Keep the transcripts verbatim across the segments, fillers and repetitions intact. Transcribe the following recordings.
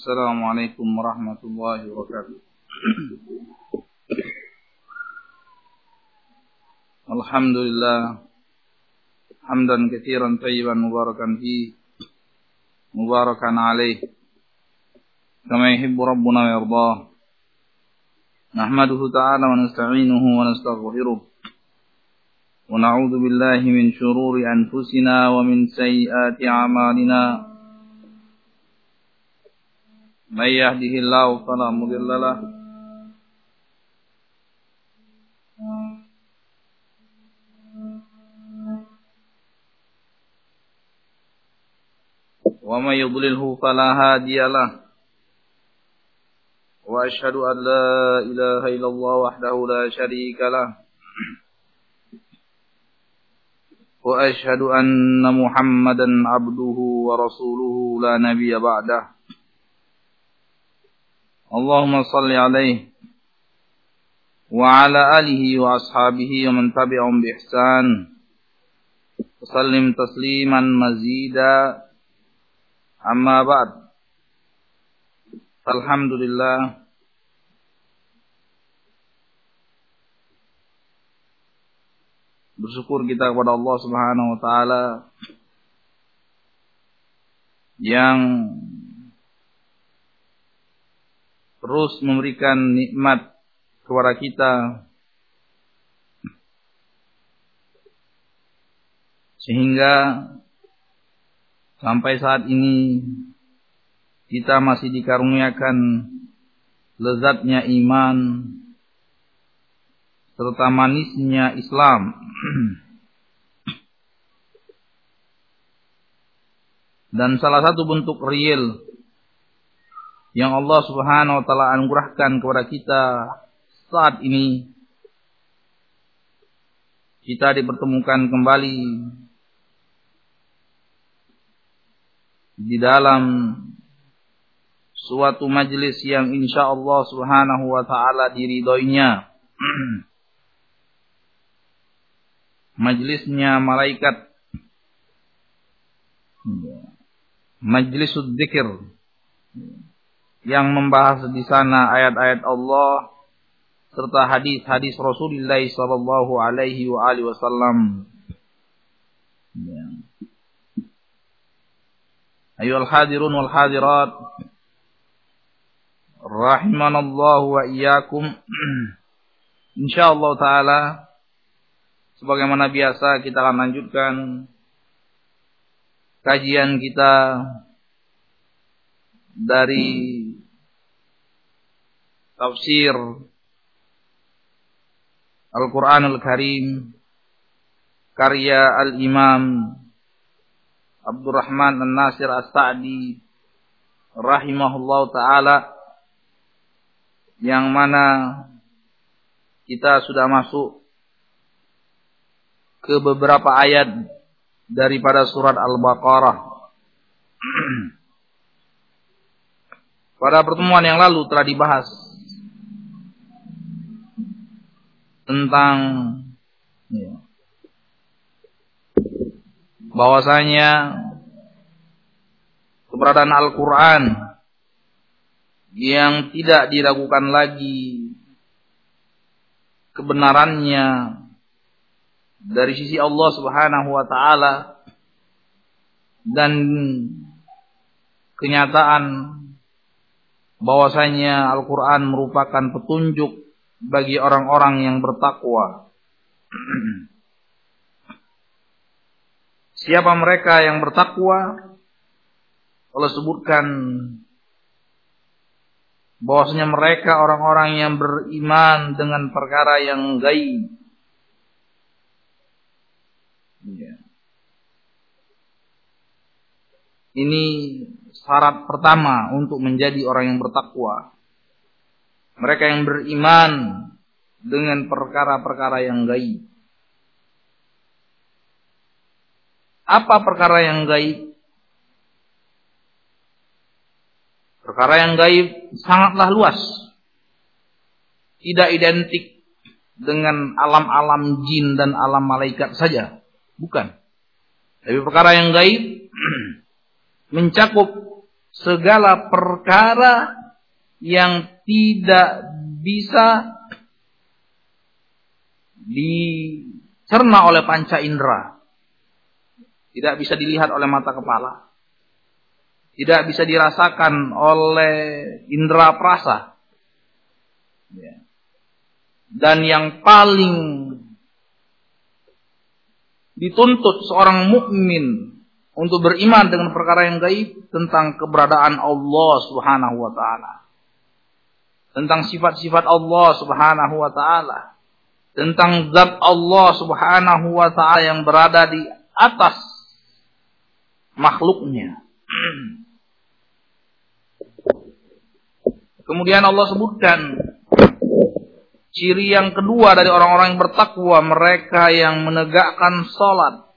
Assalamualaikum warahmatullahi wabarakatuh. Alhamdulillah hamdan katsiran tayyiban mubarakan fi mubarakan alaih kama yuhibbu rabbuna wa yardah. Nahmaduhu ta'ala wa nasta'inuhu wa nastaghfiruh wa na'udzu billahi min shururi anfusina wa min sayyiati a'malina. May yahdihillahu fala mudilla lahu wa may yudlilhu fala hadiya lahu. Wa asyhadu an la ilaha illallah wahdahu la syarika lahu wa asyhadu anna Muhammadan abduhu wa rasuluhu la nabiyya ba'dahu. Allahumma salli alaihi wa ala alihi wa ashabihi wa man tabi'ahum bi ihsan wa sallim tasliman mazida. Amma ba'd. Alhamdulillah, bersyukur kita kepada Allah Subhanahu wa taala yang terus memberikan nikmat kepada kita sehingga sampai saat ini kita masih dikaruniakan lezatnya iman serta manisnya Islam. Dan salah satu bentuk real yang Allah Subhanahu wa taala anugerahkan kepada kita saat ini, kita dipertemukan kembali di dalam suatu majelis yang insya Allah Subhanahu wa taala diridhoinya. Majelisnya malaikat, majlisud dzikir, yang membahas di sana ayat-ayat Allah serta hadis-hadis Rasulullah sallallahu alaihi wa alihi wasallam. Ayyuhal hadirun wal hadirat rahimanallahu wa iyyakum. Insyaallah taala sebagaimana biasa kita akan lanjutkan kajian kita dari tafsir Al-Quranul Karim karya Al-Imam Abdurrahman An-Nasir As-Sa'di rahimahullah ta'ala, yang mana kita sudah masuk ke beberapa ayat daripada surat Al-Baqarah. Pada pertemuan yang lalu telah dibahas tentang ya, bahwasanya keberadaan Al-Quran yang tidak diragukan lagi kebenarannya dari sisi Allah Subhanahu wa taala, dan kenyataan bahwasanya Al-Quran merupakan petunjuk bagi orang-orang yang bertakwa. Siapa mereka yang bertakwa? Allah sebutkan bahwasanya mereka orang-orang yang beriman dengan perkara yang gaib. Ini syarat pertama untuk menjadi orang yang bertakwa. Mereka yang beriman dengan perkara-perkara yang gaib. Apa perkara yang gaib? Perkara yang gaib sangatlah luas. Tidak identik dengan alam-alam jin dan alam malaikat saja. Bukan. Tapi perkara yang gaib mencakup segala perkara yang tidak bisa dicerna oleh panca indera, tidak bisa dilihat oleh mata kepala, tidak bisa dirasakan oleh indera perasa. Dan yang paling dituntut seorang mukmin untuk beriman dengan perkara yang gaib tentang keberadaan Allah Subhanahu wa taala, tentang sifat-sifat Allah Subhanahu wa taala, tentang zat Allah Subhanahu wa taala yang berada di atas makhluknya. Kemudian Allah sebutkan ciri yang kedua dari orang-orang yang bertakwa, mereka yang menegakkan salat,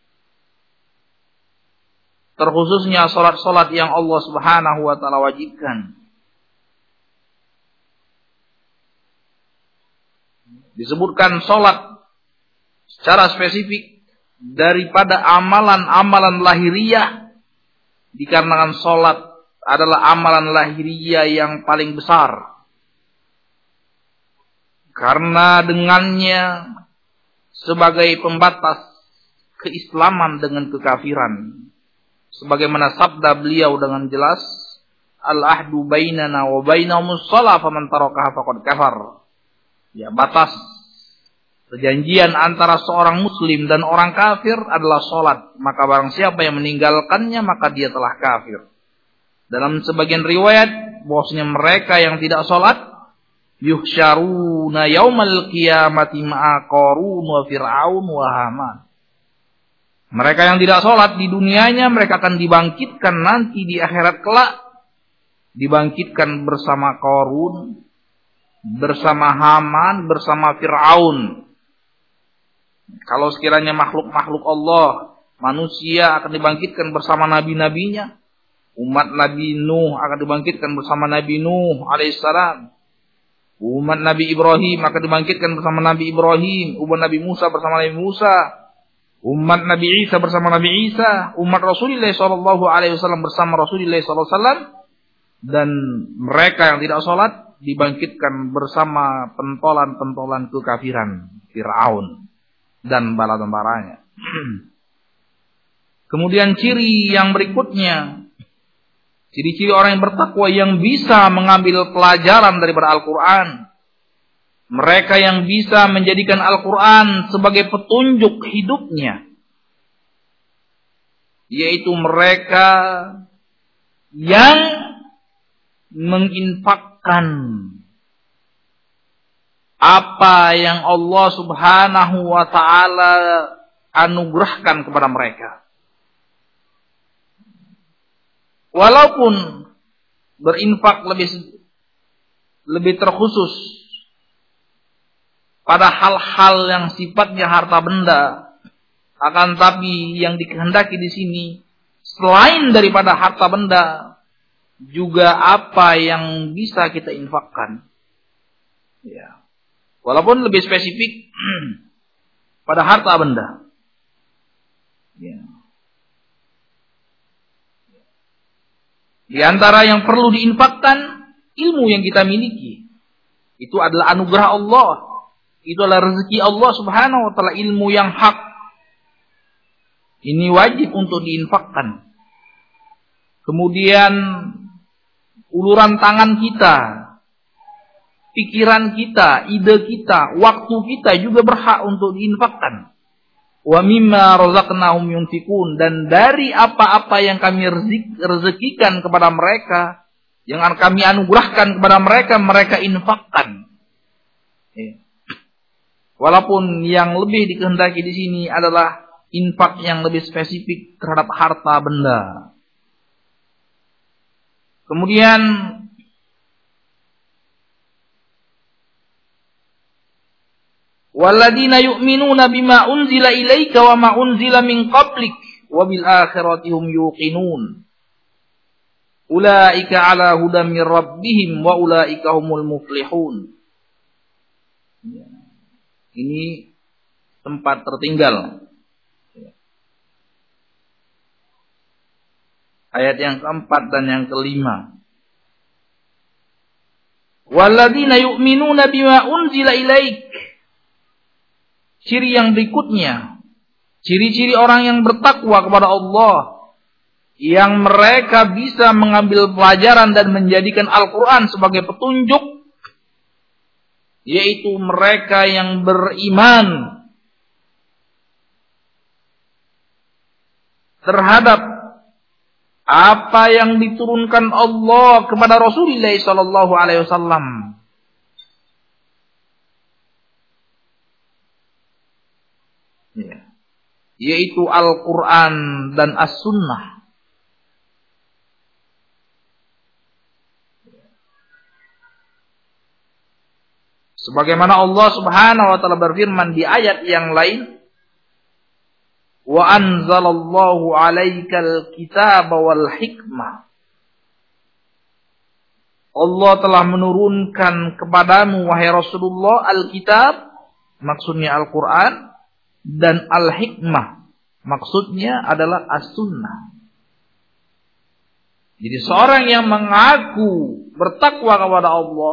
terkhususnya salat-salat yang Allah Subhanahu wa taala wajibkan. Disebutkan salat secara spesifik daripada amalan-amalan lahiriah, dikarenakan salat adalah amalan lahiriah yang paling besar. Karena dengannya sebagai pembatas keislaman dengan kekafiran. Sebagaimana sabda beliau dengan jelas, al-ahdu bainana wa bainahumus shalah faman tarakaha faqad kafar. Ya, batas perjanjian antara seorang muslim dan orang kafir adalah salat, maka barang siapa yang meninggalkannya maka dia telah kafir. Dalam sebagian riwayat bahwasanya mereka yang tidak salat yuhsyaruna yaumal qiyamati ma'a Qarun wa Fir'aun wa Haman. Mereka yang tidak salat di dunianya mereka akan dibangkitkan nanti di akhirat kelak, dibangkitkan bersama Qarun, bersama Haman, bersama Fir'aun. Kalau sekiranya makhluk-makhluk Allah, manusia akan dibangkitkan bersama nabi-nabinya. Umat Nabi Nuh akan dibangkitkan bersama Nabi Nuh alaihissalam. Umat Nabi Ibrahim akan dibangkitkan bersama Nabi Ibrahim. Umat Nabi Musa bersama Nabi Musa. Umat Nabi Isa bersama Nabi Isa. Umat Rasulullah shallallahu alaihi wasallam bersama Rasulullah shallallahu alaihi wasallam. Dan mereka yang tidak sholat dibangkitkan bersama pentolan-pentolan kekafiran Fir'aun dan bala tentaranya. Kemudian ciri yang berikutnya, ciri-ciri orang yang bertakwa yang bisa mengambil pelajaran daripada Al-Quran. Mereka yang bisa menjadikan Al-Quran sebagai petunjuk hidupnya. Yaitu mereka yang menginfakkan apa yang Allah Subhanahu wa ta'ala anugerahkan kepada mereka. Walaupun berinfak lebih lebih terkhusus pada hal-hal yang sifatnya harta benda, akan tapi yang dikehendaki di sini selain daripada harta benda juga apa yang bisa kita infakkan. Ya. Walaupun lebih spesifik pada harta benda. Ya. Di antara yang perlu diinfakkan, ilmu yang kita miliki. Itu adalah anugerah Allah. Itu adalah rezeki Allah Subhanahu wa ta'ala, ilmu yang hak. Ini wajib untuk diinfakkan. Kemudian uluran tangan kita, pikiran kita, ide kita, waktu kita juga berhak untuk diinfakkan. Wa mimma razaqnahum yunfikun, dan dari apa-apa yang kami rezekikan kepada mereka, yang kami anugerahkan kepada mereka, mereka infakkan. Walaupun yang lebih dikehendaki di sini adalah infak yang lebih spesifik terhadap harta benda. Kemudian walladzina yu'minuna bima unzila ilaika wa ma unzila min qablik wa bil akhirati hum yuqinun. Ulaika ala hudan min rabbihim wa ulaika humul muflihun. Ini tempat tertinggal. Ayat yang keempat dan yang kelima. Walladzina yu'minuna bima unzila ilaik. Ciri yang berikutnya, ciri-ciri orang yang bertakwa kepada Allah, yang mereka bisa mengambil pelajaran dan menjadikan Al-Quran sebagai petunjuk, yaitu mereka yang beriman terhadap apa yang diturunkan Allah kepada Rasulullah sallallahu alaihi wasallam. Ya. Yaitu Al-Quran dan As-Sunnah. Sebagaimana Allah Subhanahu wa taala berfirman di ayat yang lain, wa anzalallahu 'alaikal kitaba wal hikmah. Allah telah menurunkan kepadamu wahai Rasulullah al-kitab, maksudnya Al-Qur'an, dan al-hikmah, maksudnya adalah as-sunnah. Jadi seorang yang mengaku bertakwa kepada Allah,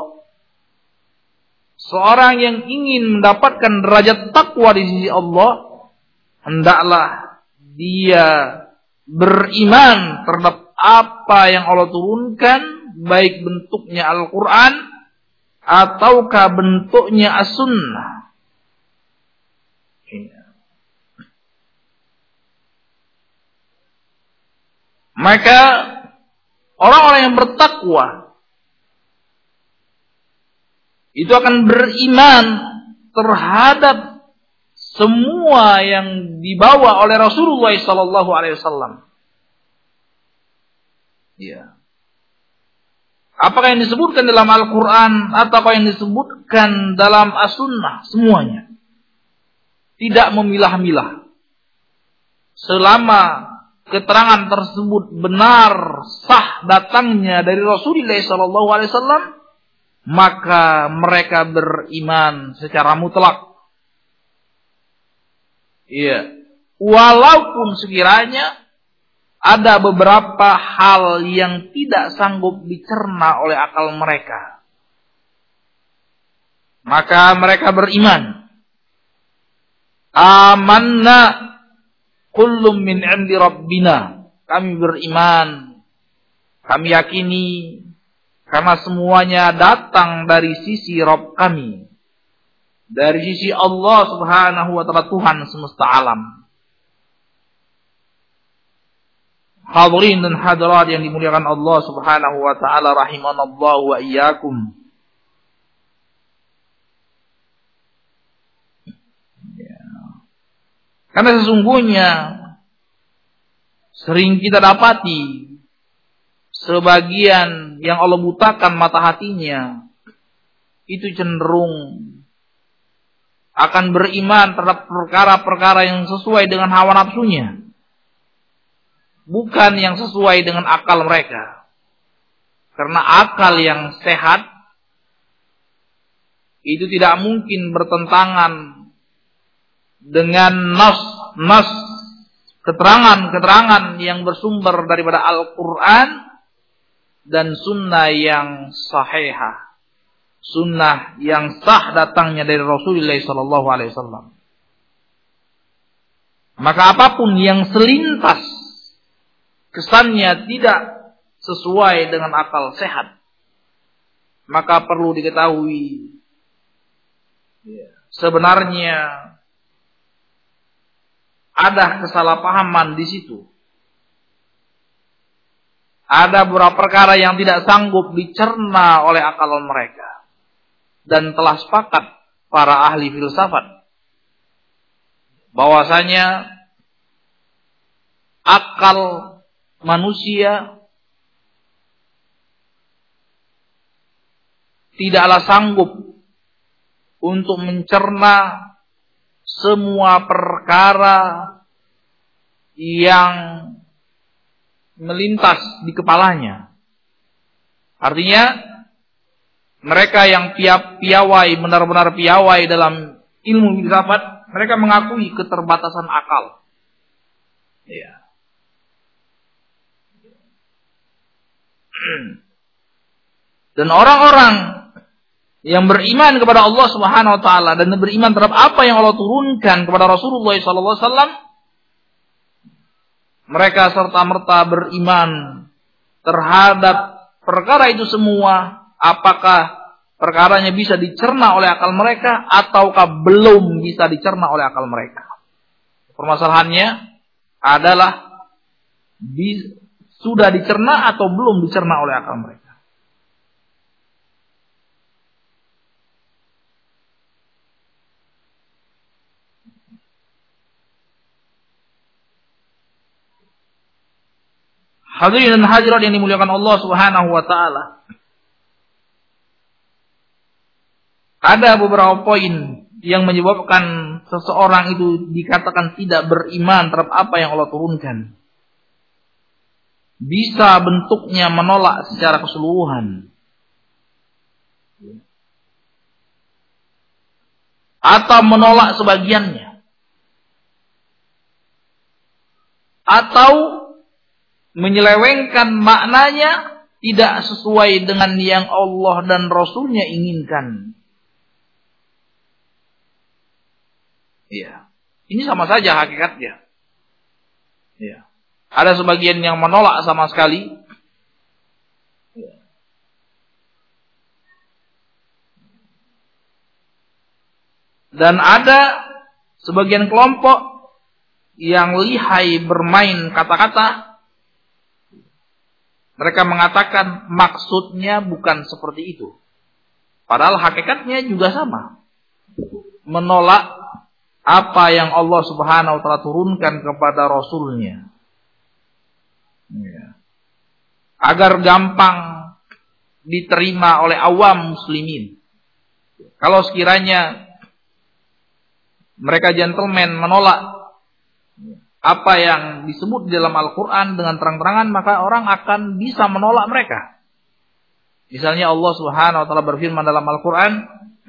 seorang yang ingin mendapatkan derajat takwa di sisi Allah, hendaklah dia beriman terhadap apa yang Allah turunkan, baik bentuknya Al-Quran ataukah bentuknya As-Sunnah. Maka orang-orang yang bertakwa itu akan beriman terhadap semua yang dibawa oleh Rasulullah sallallahu alaihi wasallam. Ya. Apakah yang disebutkan dalam Al-Quran atau apa yang disebutkan dalam As-Sunnah, semuanya tidak memilah-milah. Selama keterangan tersebut benar, sah datangnya dari Rasulullah sallallahu alaihi wasallam, maka mereka beriman secara mutlak. Iya. Walaupun sekiranya ada beberapa hal yang tidak sanggup dicerna oleh akal mereka, maka mereka beriman. Amanna kullum min 'indi rabbina. Kami beriman, kami yakini, karena semuanya datang dari sisi Rabb kami, dari sisi Allah Subhanahu wa taala, Tuhan semesta alam. Hadirin dan hadirat yang dimuliakan Allah Subhanahu wa taala, rahimanallahu wa iyyakum. Karena sesungguhnya sering kita dapati sebagian yang Allah butakan mata hatinya itu cenderung akan beriman terhadap perkara-perkara yang sesuai dengan hawa nafsunya, bukan yang sesuai dengan akal mereka. Karena akal yang sehat itu tidak mungkin bertentangan dengan nas, nas, keterangan-keterangan yang bersumber daripada Al-Quran dan sunnah yang sahihah, sunnah yang sah datangnya dari Rasulullah sallallahu alaihi wasallam. Maka apapun yang selintas kesannya tidak sesuai dengan akal sehat, maka perlu diketahui sebenarnya ada kesalahpahaman di situ. Ada beberapa perkara yang tidak sanggup dicerna oleh akal mereka. Dan telah sepakat para ahli filsafat bahwasanya akal manusia tidaklah sanggup untuk mencerna semua perkara yang melintas di kepalanya. Artinya mereka yang piawai, benar-benar piawai dalam ilmu filsafat, mereka mengakui keterbatasan akal. Ya. Dan orang-orang yang beriman kepada Allah Subhanahu wa taala dan beriman terhadap apa yang Allah turunkan kepada Rasulullah sallallahu alaihi wasallam, mereka serta-merta beriman terhadap perkara itu semua, apakah perkaranya bisa dicerna oleh akal mereka ataukah belum bisa dicerna oleh akal mereka. Permasalahannya adalah di, sudah dicerna atau belum dicerna oleh akal mereka. Hadirin dan hadirat yang dimuliakan Allah Subhanahu wa taala. Ada beberapa poin yang menyebabkan seseorang itu dikatakan tidak beriman terhadap apa yang Allah turunkan. Bisa bentuknya menolak secara keseluruhan. Atau menolak sebagiannya. Atau menyelewengkan maknanya tidak sesuai dengan yang Allah dan Rasulnya inginkan. Ya, ini sama saja hakikatnya. Ya. Ada sebagian yang menolak sama sekali. Ya. Dan ada sebagian kelompok yang lihai bermain kata-kata. Mereka mengatakan maksudnya bukan seperti itu. Padahal hakikatnya juga sama. Menolak apa yang Allah Subhanahu wa taala turunkan kepada Rasulnya. Ya. Agar gampang diterima oleh awam muslimin. Kalau sekiranya mereka gentleman menolak apa yang disebut di dalam Al-Quran dengan terang-terangan, maka orang akan bisa menolak mereka. Misalnya Allah Subhanahu wa taala berfirman dalam Al-Quran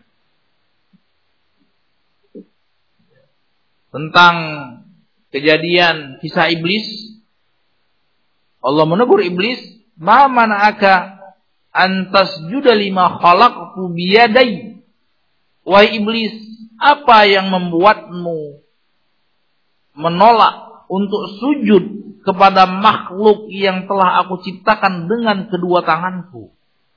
tentang kejadian kisah iblis. Allah menegur iblis, "Ma mana'aka an tasjuda lima khalaqtu biyadai?" Wahai iblis, apa yang membuatmu menolak untuk sujud kepada makhluk yang telah aku ciptakan dengan kedua tanganku?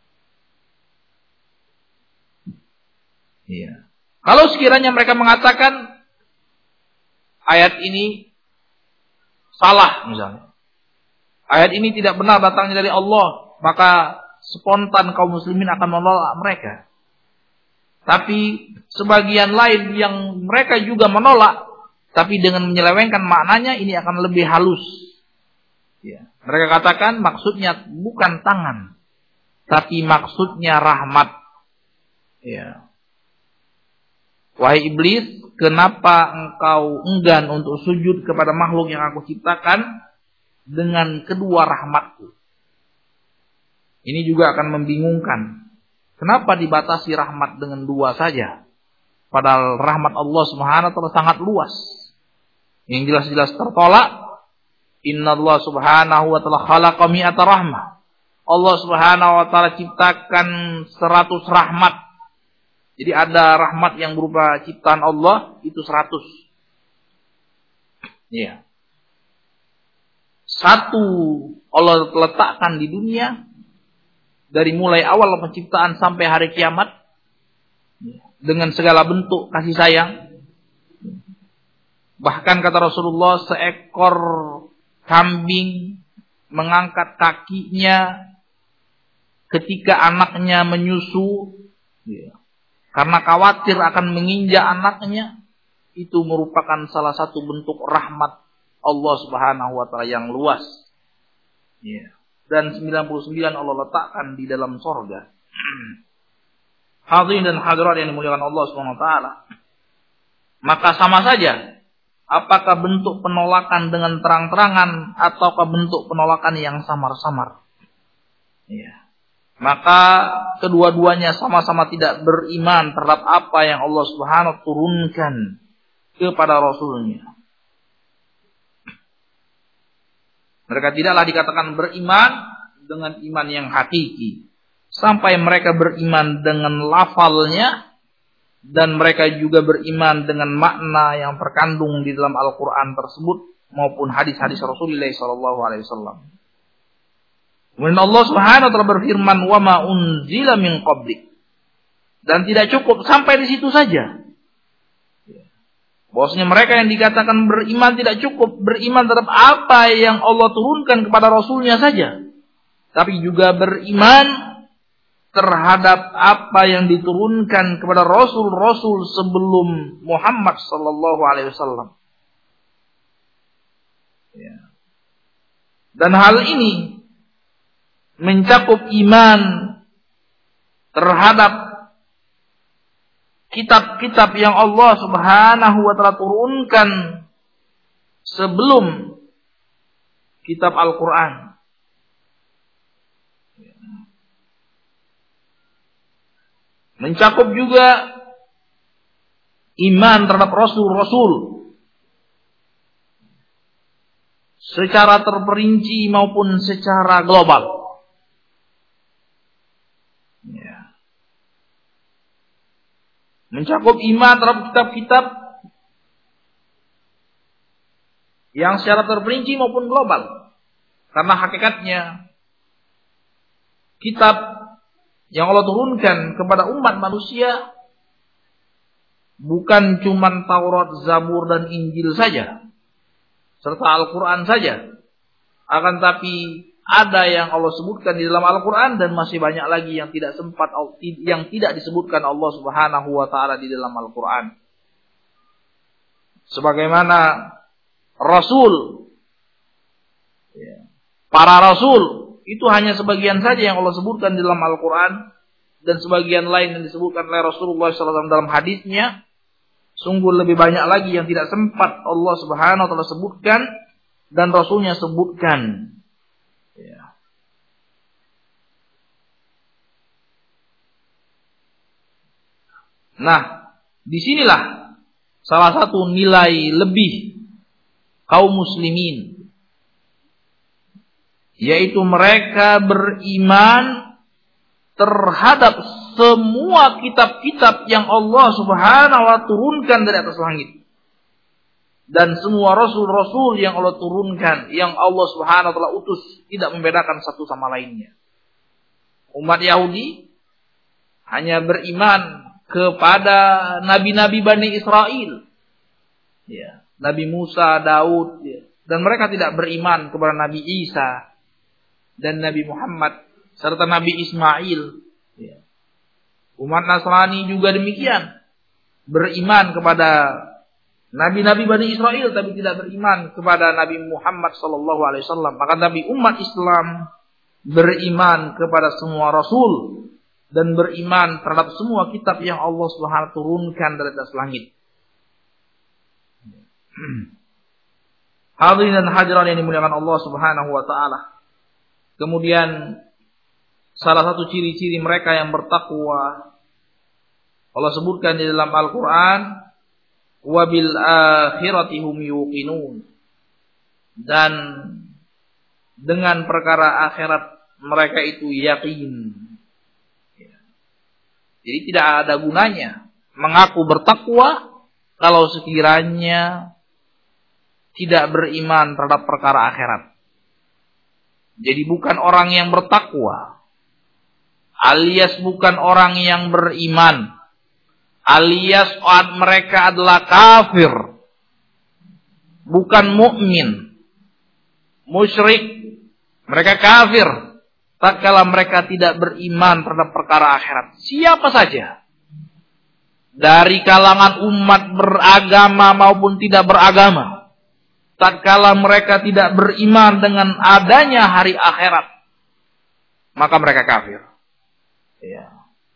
Iya. Kalau sekiranya mereka mengatakan ayat ini salah misalnya, ayat ini tidak benar datangnya dari Allah, maka spontan kaum muslimin akan menolak mereka. Tapi sebagian lain yang mereka juga menolak, tapi dengan menyelewengkan maknanya, ini akan lebih halus. Ya. Mereka katakan maksudnya bukan tangan, tapi maksudnya rahmat. Ya. Wahai iblis, kenapa engkau enggan untuk sujud kepada makhluk yang aku ciptakan dengan kedua rahmatku? Ini juga akan membingungkan. Kenapa dibatasi rahmat dengan dua saja? Padahal rahmat Allah Subhanahu wa taala sangat luas. Yang jelas-jelas tertolak, Innallaha subhanahu wa ta'ala khalaqa mi'ata rahmah. Allah Subhanahu wa taala ciptakan seratus rahmat. Jadi ada rahmat yang berupa ciptaan Allah itu seratus. Ya. Satu Allah letakkan di dunia dari mulai awal penciptaan sampai hari kiamat dengan segala bentuk kasih sayang. Bahkan kata Rasulullah, seekor kambing mengangkat kakinya ketika anaknya menyusu, ya, karena khawatir akan menginjak anaknya, itu merupakan salah satu bentuk rahmat Allah Subhanahu wa taala yang luas. Ya. Dan sembilan puluh sembilan Allah letakkan di dalam surga. Hadirin dan hadirat yang dimuliakan Allah Subhanahu wa taala. Maka sama saja, apakah bentuk penolakan dengan terang-terangan ataukah bentuk penolakan yang samar-samar. Ya. Maka kedua-duanya sama-sama tidak beriman terhadap apa yang Allah Subhanahu wa taala turunkan kepada Rasulnya. Mereka tidaklah dikatakan beriman dengan iman yang hakiki. Sampai mereka beriman dengan lafalnya. Dan mereka juga beriman dengan makna yang terkandung di dalam Al-Quran tersebut. Maupun hadis-hadis Rasulullah shallallahu alaihi wasallam. Kemudian Allah Subhanahu wa taala berfirman, "Wa ma unzila min qablik." Dan tidak cukup sampai di situ saja. Bahwasanya mereka yang dikatakan beriman tidak cukup beriman terhadap apa yang Allah turunkan kepada Rasulnya saja. Tapi juga beriman terhadap apa yang diturunkan kepada Rasul-Rasul sebelum Muhammad sallallahu alaihi wasallam. Dan hal ini mencakup iman terhadap kitab-kitab yang Allah Subhanahu wa taala turunkan sebelum kitab Al-Qur'an. Mencakup juga iman terhadap Rasul-Rasul secara terperinci maupun secara global. Ya. Mencakup iman terhadap kitab-kitab yang secara terperinci maupun global. Karena hakikatnya kitab yang Allah turunkan kepada umat manusia bukan cuma Taurat, Zabur, dan Injil saja, serta Al-Quran saja. Akan tapi ada yang Allah sebutkan di dalam Al-Quran dan masih banyak lagi yang tidak sempat yang tidak disebutkan Allah Subhanahu wa taala di dalam Al-Quran. Sebagaimana Rasul, para Rasul itu hanya sebagian saja yang Allah sebutkan di dalam Al-Quran. Dan sebagian lain yang disebutkan oleh Rasulullah shallallahu alaihi wasallam dalam hadisnya. Sungguh lebih banyak lagi yang tidak sempat Allah Subhanahu wa taala sebutkan. Dan Rasulnya sebutkan. Ya. Nah, disinilah salah satu nilai lebih kaum muslimin. Yaitu mereka beriman terhadap semua kitab-kitab yang Allah Subhanahu wa taala turunkan dari atas langit. Dan semua rasul-rasul yang Allah turunkan, yang Allah Subhanahu wa taala utus, tidak membedakan satu sama lainnya. Umat Yahudi hanya beriman kepada nabi-nabi Bani Israel. Ya, Nabi Musa, Daud, ya. Dan mereka tidak beriman kepada Nabi Isa dan Nabi Muhammad serta Nabi Ismail. Ya. Umat Nasrani juga demikian, beriman kepada nabi-nabi Bani Israel tapi tidak beriman kepada Nabi Muhammad sallallahu alaihi wasallam. Maka tapi umat Islam beriman kepada semua rasul dan beriman terhadap semua kitab yang Allah Subhanahu wa taala turunkan dari atas langit. Hadirin dan hadirat yang dimuliakan Allah Subhanahu wa taala. Kemudian salah satu ciri-ciri mereka yang bertakwa Allah sebutkan di dalam Al-Qur'an, wa bil akhirati hum yuqinun. Dan dengan perkara akhirat mereka itu yakin. Jadi tidak ada gunanya mengaku bertakwa kalau sekiranya tidak beriman terhadap perkara akhirat. Jadi bukan orang yang bertakwa, alias bukan orang yang beriman, alias mereka adalah kafir, bukan mukmin, musyrik, mereka kafir tatkala mereka tidak beriman terhadap perkara akhirat. Siapa saja dari kalangan umat beragama maupun tidak beragama, tatkala mereka tidak beriman dengan adanya hari akhirat, maka mereka kafir. Ya.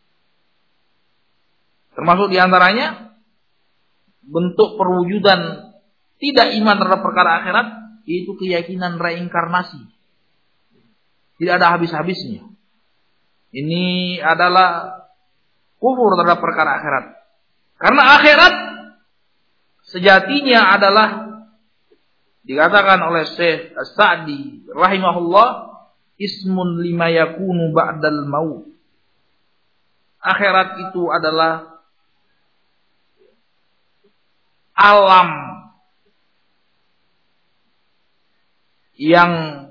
Termasuk diantaranya bentuk perwujudan tidak iman terhadap perkara akhirat, yaitu keyakinan reinkarnasi. Tidak ada habis-habisnya. Ini adalah kufur terhadap perkara akhirat. Karena akhirat sejatinya adalah dikatakan oleh Syekh As-Sa'di rahimahullah, ismun lima yakunu ba'dal maut. Akhirat itu adalah alam yang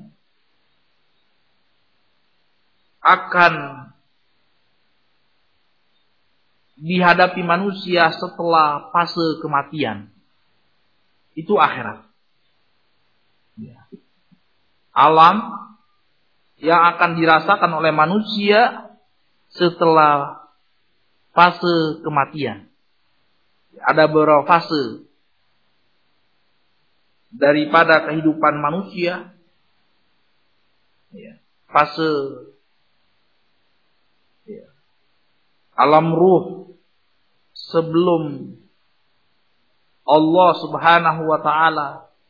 akan dihadapi manusia setelah fase kematian. Itu akhirat. Alam yang akan dirasakan oleh manusia setelah fase kematian. Ada beberapa fase daripada kehidupan manusia. Fase alam ruh sebelum Allah Subhanahu wa taala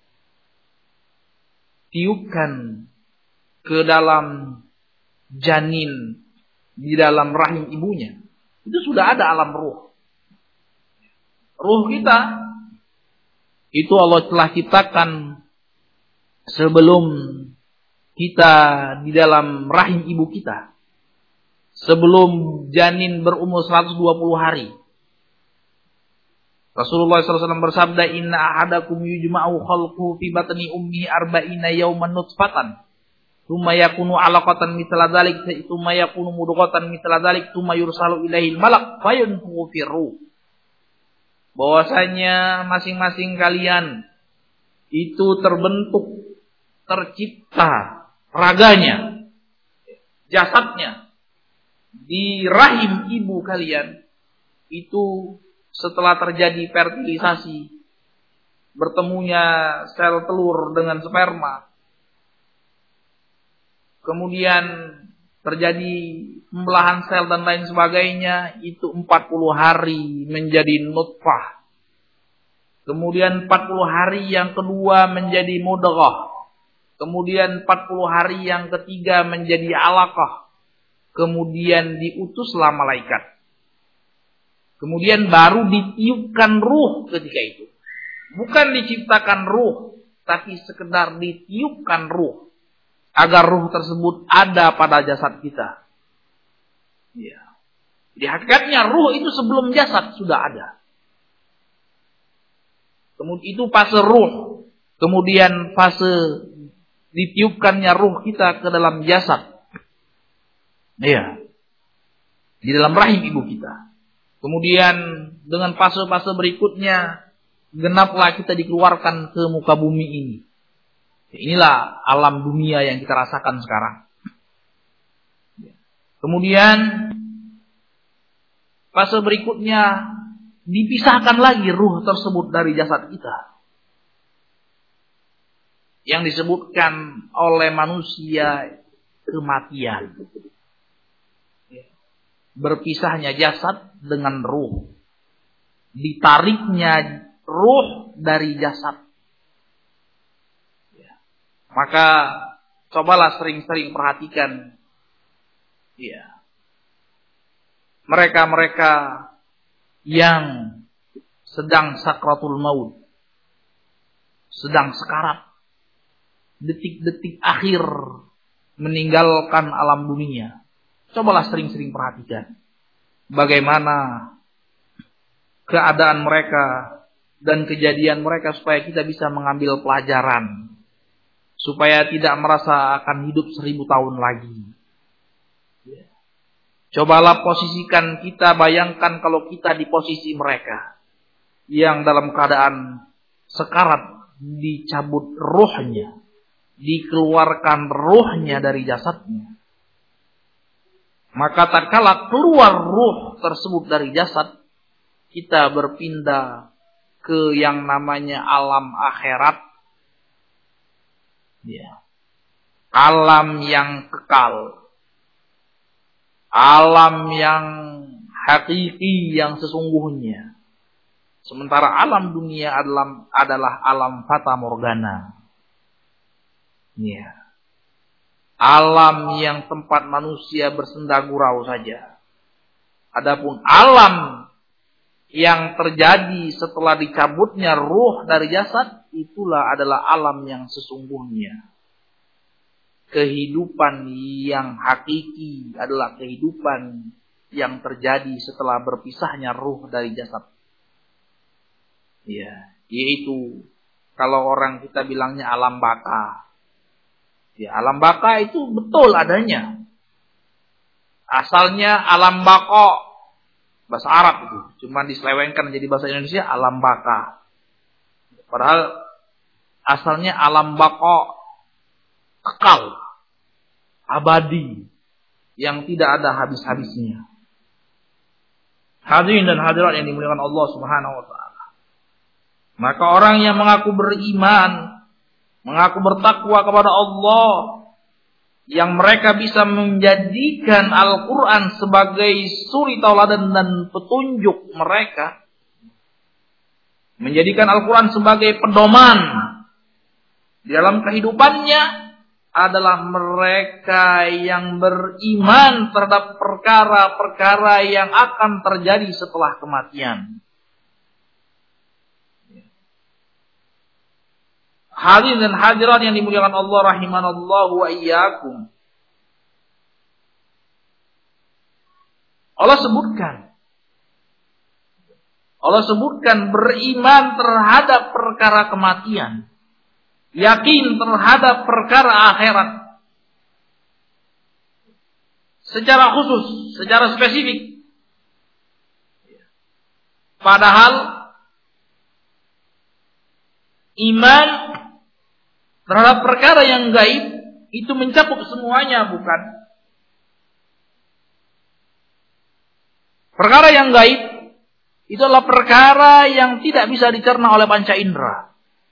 tiupkan ke dalam janin di dalam rahim ibunya. Itu sudah ada alam ruh. Ruh kita itu Allah telah ciptakan sebelum kita di dalam rahim ibu kita. Sebelum janin berumur seratus dua puluh hari. Rasulullah shallallahu alaihi wasallam bersabda, Inna ahadakum yujma'u khalquhu fi batni ummi arba'ina yawman nutfatan. Tsumma yakunu 'alaqatan mithla dzalik, tsumma yakunu mudghatan mithla dzalik, tsumma yursalu ilaihi al-malak fayanfukhu fi ruh. Bahwasanya masing-masing kalian itu terbentuk, tercipta raganya, jasadnya di rahim ibu kalian itu setelah terjadi fertilisasi, bertemunya sel telur dengan sperma, kemudian terjadi pembelahan sel dan lain sebagainya, itu empat puluh hari menjadi nutfah. Kemudian empat puluh hari yang kedua menjadi mudghah. Kemudian empat puluh hari yang ketiga menjadi alaqah. Kemudian diutuslah malaikat. Kemudian baru ditiupkan ruh ketika itu. Bukan diciptakan ruh, tapi sekedar ditiupkan ruh. Agar ruh tersebut ada pada jasad kita. Ya. Di hakikatnya ruh itu sebelum jasad sudah ada. Kemudian itu fase ruh. Kemudian fase ditiupkannya ruh kita ke dalam jasad. Iya. Di dalam rahim ibu kita. Kemudian dengan fase-fase berikutnya genaplah kita dikeluarkan ke muka bumi ini. Inilah alam dunia yang kita rasakan sekarang. Kemudian fase berikutnya dipisahkan lagi ruh tersebut dari jasad kita. Yang disebutkan oleh manusia kematian. Berpisahnya jasad dengan ruh. Ditariknya ruh dari jasad. Maka cobalah sering-sering perhatikan ya, mereka-mereka yang sedang sakratul maut, sedang sekarat, detik-detik akhir meninggalkan alam dunia. Cobalah sering-sering perhatikan bagaimana keadaan mereka dan kejadian mereka supaya kita bisa mengambil pelajaran. Supaya tidak merasa akan hidup seribu tahun lagi. Cobalah posisikan kita, bayangkan kalau kita di posisi mereka. Yang dalam keadaan sekarat, dicabut ruhnya. Dikeluarkan ruhnya dari jasadnya. Maka tatkala keluar ruh tersebut dari jasad, kita berpindah ke yang namanya alam akhirat. Ya. Alam yang kekal. Alam yang hakiki, yang sesungguhnya. Sementara alam dunia adalah, adalah alam fata morgana. Ya. Alam yang tempat manusia bersenda gurau saja. Adapun alam yang terjadi setelah dicabutnya ruh dari jasad, itulah adalah alam yang sesungguhnya. kehidupan yang hakiki adalah kehidupan yang terjadi setelah berpisahnya ruh dari jasad. Ya, yaitu kalau orang kita bilangnya alam baka. Ya, alam baka itu betul adanya. Asalnya alam bako, bahasa Arab itu, cuma diselewengkan jadi bahasa Indonesia alam baka. Padahal asalnya alam bako, kekal, abadi, yang tidak ada habis-habisnya. Hadirin dan hadirat yang dimuliakan Allah Subhanahu wa taala. Maka orang yang mengaku beriman, mengaku bertakwa kepada Allah, yang mereka bisa menjadikan Al-Quran sebagai suri tauladan dan petunjuk mereka, menjadikan Al-Quran sebagai pedoman di dalam kehidupannya, adalah mereka yang beriman terhadap perkara-perkara yang akan terjadi setelah kematian. Hadirin dan hadirat yang dimuliakan Allah rahimanallahu wa iyyakum. Allah sebutkan. Allah sebutkan beriman terhadap perkara kematian. Yakin terhadap perkara akhirat. Secara khusus, secara spesifik. Padahal iman terhadap perkara yang gaib itu mencakup semuanya, bukan? Perkara yang gaib itu adalah perkara yang tidak bisa dicerna oleh panca indera.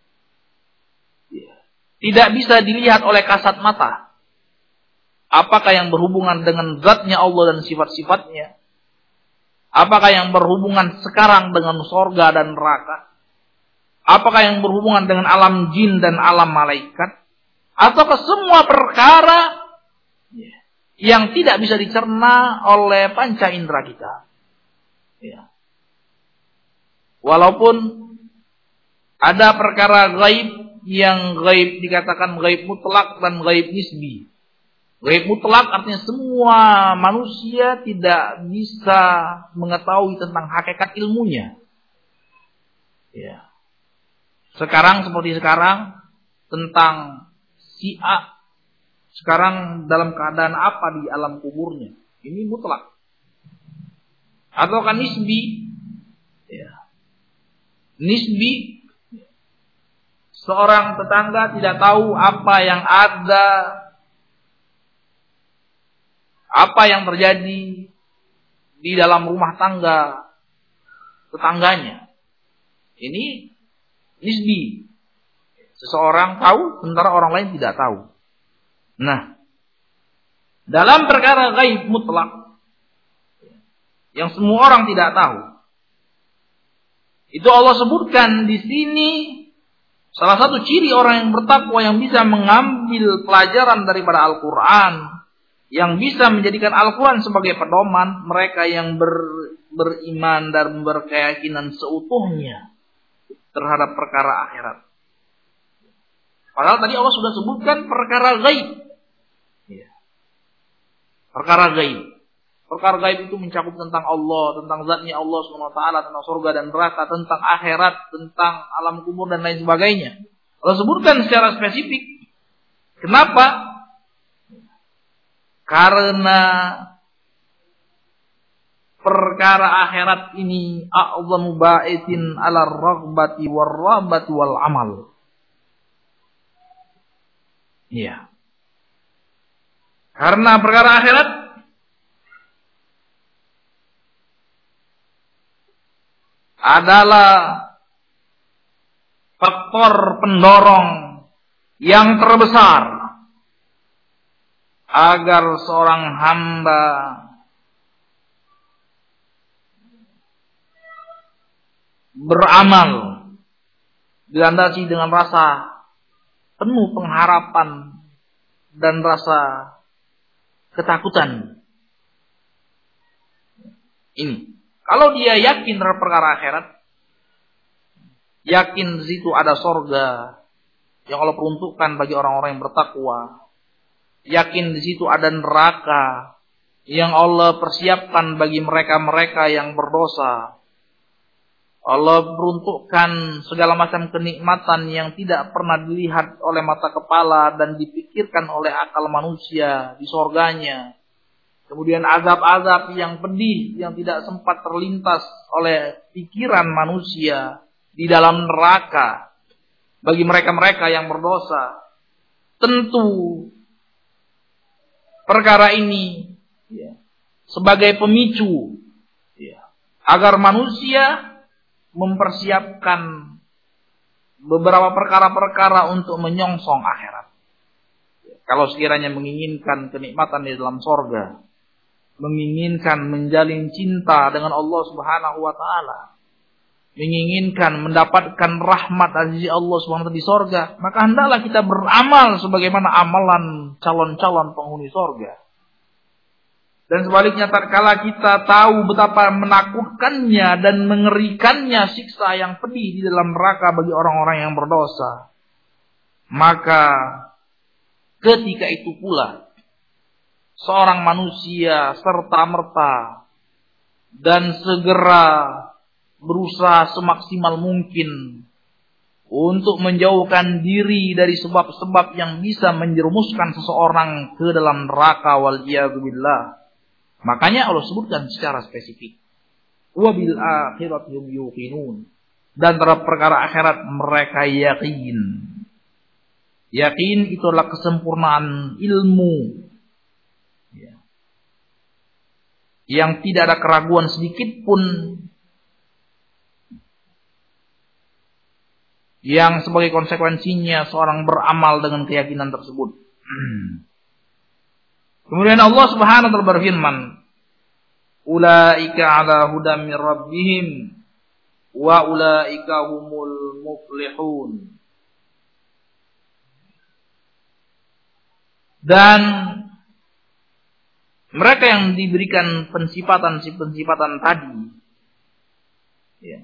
Tidak bisa dilihat oleh kasat mata. Apakah yang berhubungan dengan zatnya Allah dan sifat-sifatnya? Apakah yang berhubungan sekarang dengan sorga dan neraka? Apakah yang berhubungan dengan alam jin dan alam malaikat? Ataukah semua perkara yang tidak bisa dicerna oleh panca indera kita? Ya. Walaupun ada perkara gaib yang gaib dikatakan gaib mutlak dan gaib nisbi. Gaib mutlak artinya semua manusia tidak bisa mengetahui tentang hakikat ilmunya. Ya. Sekarang seperti sekarang tentang si A sekarang dalam keadaan apa di alam kuburnya. Ini mutlak. Atau kan nisbi. Ya. Nisbi, seorang tetangga tidak tahu apa yang ada, apa yang terjadi di dalam rumah tangga tetangganya. Ini nisbi. Seseorang tahu, sementara orang lain tidak tahu. Nah, dalam perkara gaib mutlak, yang semua orang tidak tahu, itu Allah sebutkan di sini salah satu ciri orang yang bertakwa yang bisa mengambil pelajaran daripada Al-Quran, yang bisa menjadikan Al-Quran sebagai pedoman, mereka yang ber, beriman dan berkeyakinan seutuhnya terhadap perkara akhirat. Padahal tadi Allah sudah sebutkan perkara gaib. Perkara gaib. Perkara gaib itu mencakup tentang Allah, tentang zatnya Allah subhanahu wa taala, tentang surga dan neraka, tentang akhirat, tentang alam kubur dan lain sebagainya. Allah sebutkan secara spesifik. Kenapa? Karena perkara akhirat ini a'zamu ba'itin 'ala ar-raghbati war-rahbati wal 'amal. Iya. Karena perkara akhirat adalah faktor pendorong yang terbesar agar seorang hamba beramal dilandasi dengan rasa penuh pengharapan dan rasa ketakutan. Ini. Kalau dia yakin terhadap perkara akhirat, yakin di situ ada sorga yang Allah peruntukkan bagi orang-orang yang bertakwa, yakin di situ ada neraka yang Allah persiapkan bagi mereka-mereka yang berdosa. Allah peruntukkan segala macam kenikmatan yang tidak pernah dilihat oleh mata kepala dan dipikirkan oleh akal manusia di sorganya. Kemudian azab-azab yang pedih yang tidak sempat terlintas oleh pikiran manusia di dalam neraka bagi mereka-mereka yang berdosa. Tentu perkara ini ya, sebagai pemicu ya, agar manusia mempersiapkan beberapa perkara-perkara untuk menyongsong akhirat. Kalau sekiranya menginginkan kenikmatan di dalam sorga, menginginkan menjalin cinta dengan Allah Subhanahu wa taala, menginginkan mendapatkan rahmat dari Allah Subhanahu wa taala di sorga, maka hendaklah kita beramal sebagaimana amalan calon-calon penghuni sorga. Dan sebaliknya, tatkala kita tahu betapa menakutkannya dan mengerikannya siksa yang pedih di dalam neraka bagi orang-orang yang berdosa, maka ketika itu pula seorang manusia serta-merta dan segera berusaha semaksimal mungkin untuk menjauhkan diri dari sebab-sebab yang bisa menjerumuskan seseorang ke dalam neraka, waliyadzubillah. Makanya Allah sebutkan secara spesifik, wa bil akhirati hum yuqinun, dan terhadap perkara akhirat mereka yakin. Yakin itu adalah kesempurnaan ilmu ya, yang tidak ada keraguan sedikit pun, yang sebagai konsekuensinya seorang beramal dengan keyakinan tersebut. Kemudian Allah Subhanahu wa taala berfirman, ulaika ala hudam mir rabbihim wa ulaika humul muflihun. Dan mereka yang diberikan pensifatan-pensifatan tadi ya,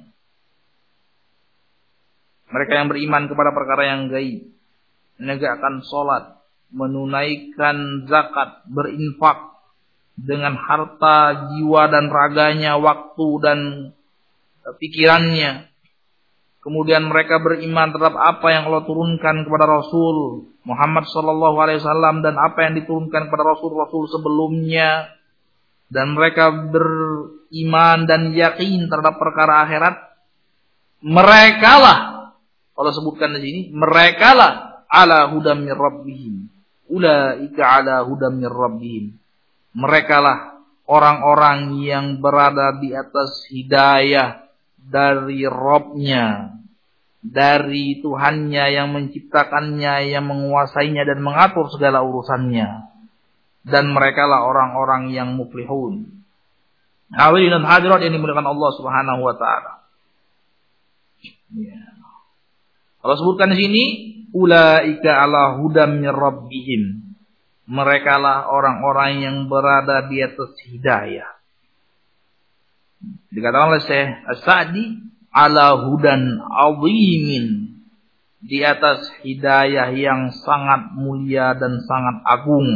mereka yang beriman kepada perkara yang gaib, menegakkan sholat, menunaikan zakat, berinfak dengan harta, jiwa dan raganya, waktu dan pikirannya. Kemudian mereka beriman terhadap apa yang Allah turunkan kepada Rasul Muhammad sallallahu alaihi wasallam dan apa yang diturunkan kepada Rasul-Rasul sebelumnya. Dan mereka beriman dan yakin terhadap perkara akhirat. Merekalah, Allah sebutkan di sini, merekalah ala hudam mir rabbihim. Ulaika ala hudam mir rabbihim. Merekalah orang-orang yang berada di atas hidayah dari Rabb-Nya, dari Tuhannya yang menciptakannya, yang menguasainya dan mengatur segala urusannya. Dan merekalah orang-orang yang muflihun. Hadirin dan hadirat yang dimuliakan Allah Subhanahu wa taala. Ya. Allah sebutkan di sini, ulaika ala hudam mir rabbihim. Merekalah orang-orang yang berada di atas hidayah. Dikatakan oleh Syekh As-Sa'di, ala hudan azimin, di atas hidayah yang sangat mulia dan sangat agung.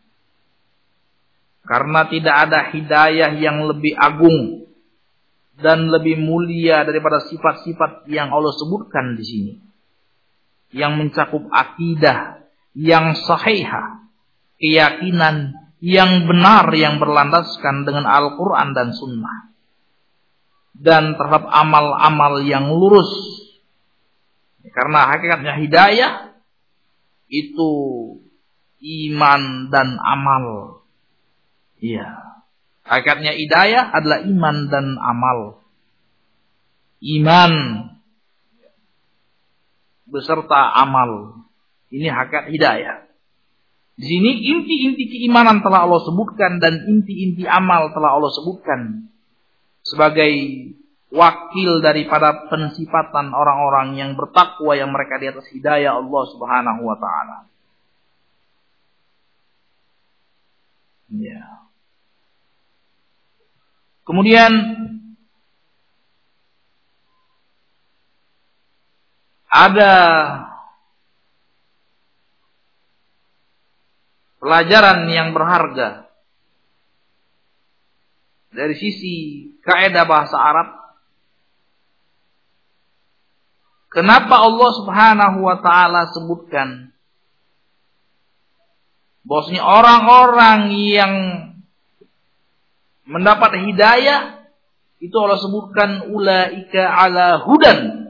Karena tidak ada hidayah yang lebih agung dan lebih mulia daripada sifat-sifat yang Allah sebutkan di sini, yang mencakup akidah yang sahihah, keyakinan yang benar yang berlandaskan dengan Al-Quran dan Sunnah, dan terhadap amal-amal yang lurus. Karena hakikatnya hidayah itu iman dan amal. Iya, hakikatnya hidayah adalah iman dan amal. Iman beserta amal, ini hakikat hidayah. Di sini inti-inti keimanan telah Allah sebutkan dan inti-inti amal telah Allah sebutkan sebagai wakil daripada pensifatan orang-orang yang bertakwa yang mereka di atas hidayah Allah Subhanahu wa taala. Ya. Kemudian ada pelajaran yang berharga dari sisi kaidah bahasa Arab. Kenapa Allah Subhanahu wa taala sebutkan bahwasanya orang-orang yang mendapat hidayah itu Allah sebutkan ulaika ala hudan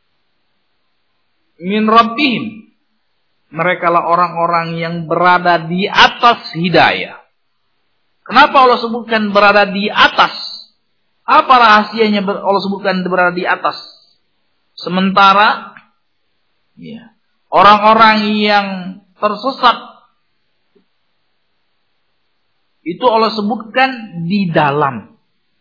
min rabbihim. Mereka lah orang-orang yang berada di atas hidayah. Kenapa Allah sebutkan berada di atas? Apa rahasianya Allah sebutkan berada di atas? Sementara ya, orang-orang yang tersesat itu Allah sebutkan di dalam.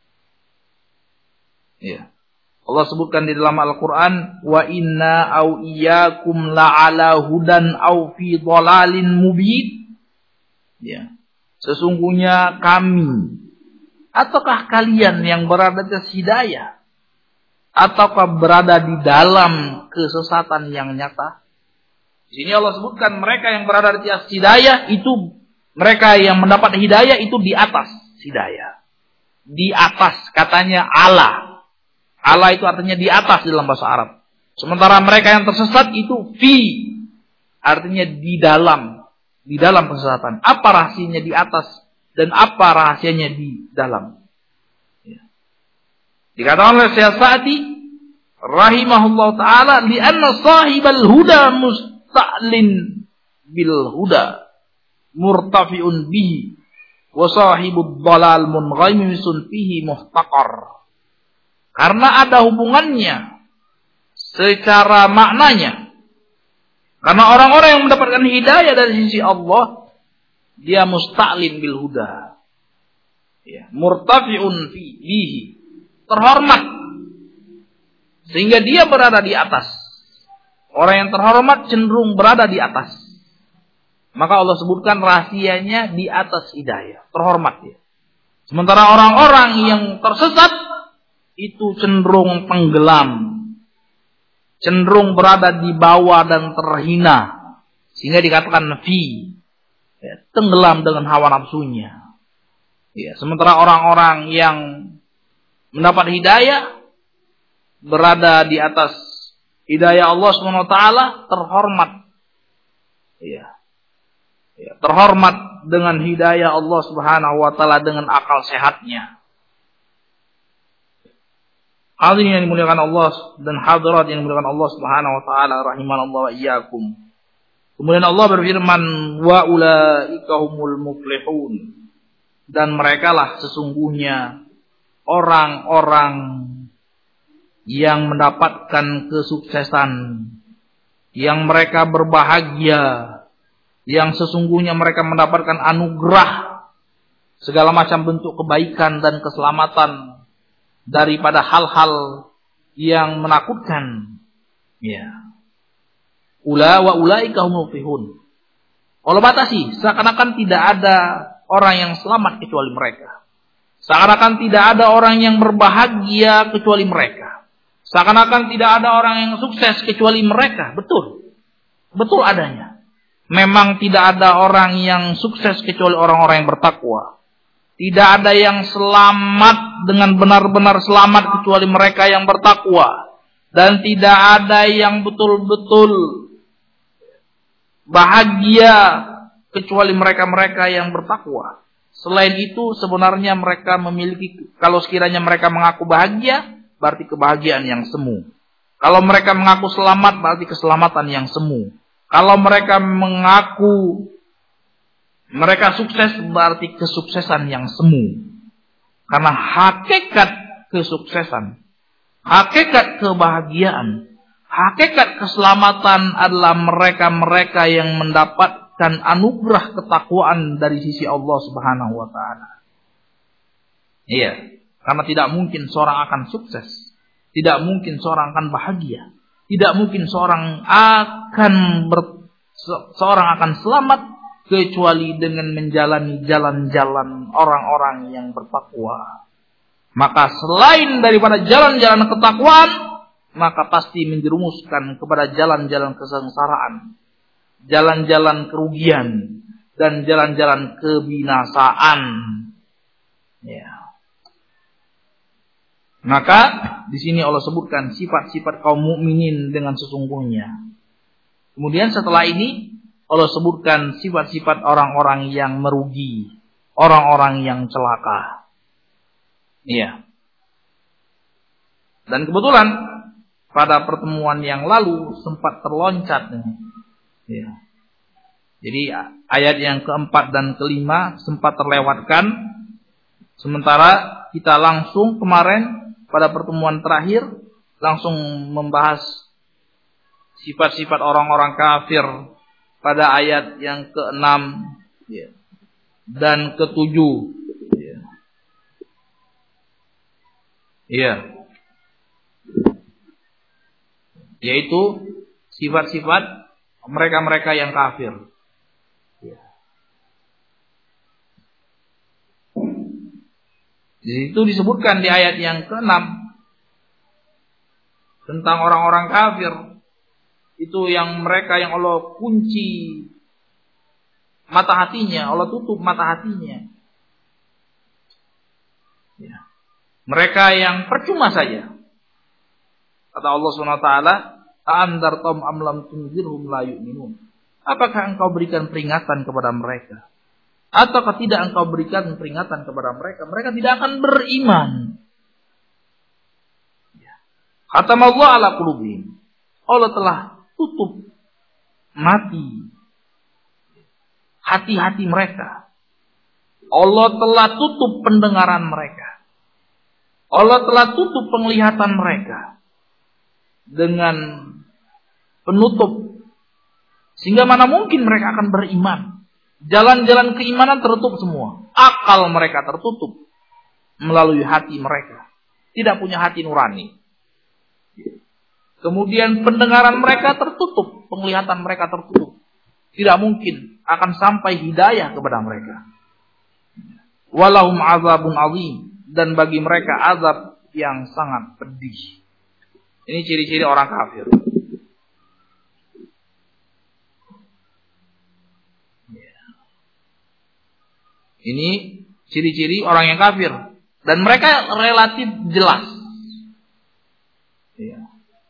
Ya. Allah sebutkan di dalam Al-Quran, wa inna au iyyakum la'ala hudan au fi dhalalin mubin. Ya. Sesungguhnya kami ataukah kalian yang berada di atas hidayah ataukah berada di dalam kesesatan yang nyata? Di sini Allah sebutkan mereka yang berada di atas hidayah itu, mereka yang mendapat hidayah itu di atas hidayah. Di atas katanya Allah. Allah itu artinya di atas dalam bahasa Arab. Sementara mereka yang tersesat itu fi, artinya di dalam, di dalam kesesatan. Apa rahasianya di atas dan apa rahasianya di dalam? Ya. Dikatakan oleh Syekh Sa'di rahimahullah taala, li'anna sahibal huda musta'lin bil huda murtafi'un bihi wa sahibud dhalal munghamisun fihi muhtaqar. Karena ada hubungannya secara maknanya. Karena orang-orang yang mendapatkan hidayah dari sisi Allah, dia musta'lin bil huda. Ya, murtafi'un fihi, terhormat. Sehingga dia berada di atas. Orang yang terhormat cenderung berada di atas. Maka Allah sebutkan rahasianya di atas hidayah, terhormat dia. Sementara orang-orang yang tersesat itu cenderung tenggelam, cenderung berada di bawah dan terhina, sehingga dikatakan fi, ya, tenggelam dengan hawa nafsunya. Ya, sementara orang-orang yang mendapat hidayah berada di atas hidayah Allah subhanahu wa taala, terhormat. Ya. Ya, terhormat dengan hidayah Allah subhanahu wa taala dengan akal sehatnya. Hadirin yang dimuliakan Allah dan hadirat yang dimuliakan Allah Subhanahu wa taala rahimanallahu wa iyyakum. Kemudian Allah berfirman, wa ulaika humul muflihun. Dan merekalah sesungguhnya orang-orang yang mendapatkan kesuksesan, yang mereka berbahagia, yang sesungguhnya mereka mendapatkan anugerah segala macam bentuk kebaikan dan keselamatan daripada hal-hal yang menakutkan. Ya. Ula wa ulaika humul muflihun. Allah batasi, seakan-akan tidak ada orang yang selamat kecuali mereka. Seakan-akan tidak ada orang yang berbahagia kecuali mereka. Seakan-akan tidak ada orang yang sukses kecuali mereka. Betul. Betul adanya. Memang tidak ada orang yang sukses kecuali orang-orang yang bertakwa. Tidak ada yang selamat dengan benar-benar selamat kecuali mereka yang bertakwa. Dan tidak ada yang betul-betul bahagia kecuali mereka-mereka yang bertakwa. Selain itu sebenarnya mereka memiliki, kalau sekiranya mereka mengaku bahagia, berarti kebahagiaan yang semu. Kalau mereka mengaku selamat, berarti keselamatan yang semu. Kalau mereka mengaku mereka sukses, berarti kesuksesan yang semu. Karena hakikat kesuksesan, hakikat kebahagiaan, hakikat keselamatan adalah mereka-mereka yang mendapatkan anugerah ketakwaan dari sisi Allah Subhanahu wa taala. Iya, karena tidak mungkin seorang akan sukses, tidak mungkin seorang akan bahagia, tidak mungkin seorang akan ber, seorang akan selamat kecuali dengan menjalani jalan-jalan orang-orang yang bertakwa. Maka selain daripada jalan-jalan ketakwaan, maka pasti menjerumuskan kepada jalan-jalan kesengsaraan, jalan-jalan kerugian, dan jalan-jalan kebinasaan. Ya. Maka di sini Allah sebutkan sifat-sifat kaum mukminin dengan sesungguhnya. Kemudian setelah ini Allah sebutkan sifat-sifat orang-orang yang merugi, orang-orang yang celaka. Iya. Dan kebetulan pada pertemuan yang lalu sempat terloncat. Iya. Jadi ayat yang keempat dan kelima sempat terlewatkan. Sementara kita langsung kemarin pada pertemuan terakhir langsung membahas sifat-sifat orang-orang kafir pada ayat yang keenam dan ketujuh. Iya. Yaitu sifat-sifat mereka-mereka yang kafir. Di situ disebutkan di ayat yang keenam tentang orang-orang kafir. Itu yang mereka yang Allah kunci mata hatinya, Allah tutup mata hatinya. Ya. Mereka yang percuma saja. Kata Allah subhanahu wa taala, "Ta'andartum am lam tunzirhum la yu'minun." Apakah engkau berikan peringatan kepada mereka? Ataukah tidak engkau berikan peringatan kepada mereka? Mereka tidak akan beriman. Khatamallahu ala qulubihim. Allah telah tutup mati hati-hati mereka. Allah telah tutup pendengaran mereka. Allah telah tutup penglihatan mereka dengan penutup. Sehingga mana mungkin mereka akan beriman. Jalan-jalan keimanan tertutup semua. Akal mereka tertutup melalui hati mereka. Tidak punya hati nurani. Kemudian pendengaran mereka tertutup. Penglihatan mereka tertutup. Tidak mungkin akan sampai hidayah kepada mereka. Walahum azabun azim. Dan bagi mereka azab yang sangat pedih. Ini ciri-ciri orang kafir. Ini ciri-ciri orang yang kafir. Dan mereka relatif jelas. Ya.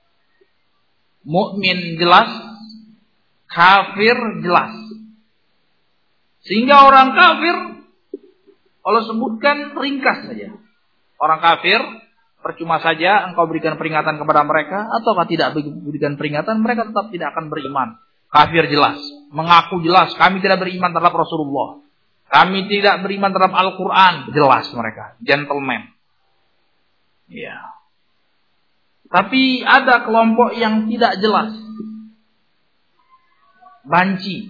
Mukmin jelas, kafir jelas. Sehingga orang kafir Allah sebutkan ringkas saja. Orang kafir percuma saja engkau berikan peringatan kepada mereka ataukah tidak berikan peringatan, mereka tetap tidak akan beriman. Kafir jelas, mengaku jelas kami tidak beriman terhadap Rasulullah. Kami tidak beriman terhadap Al-Quran. Jelas mereka. Gentleman. Ya. Tapi ada kelompok yang tidak jelas. Banci.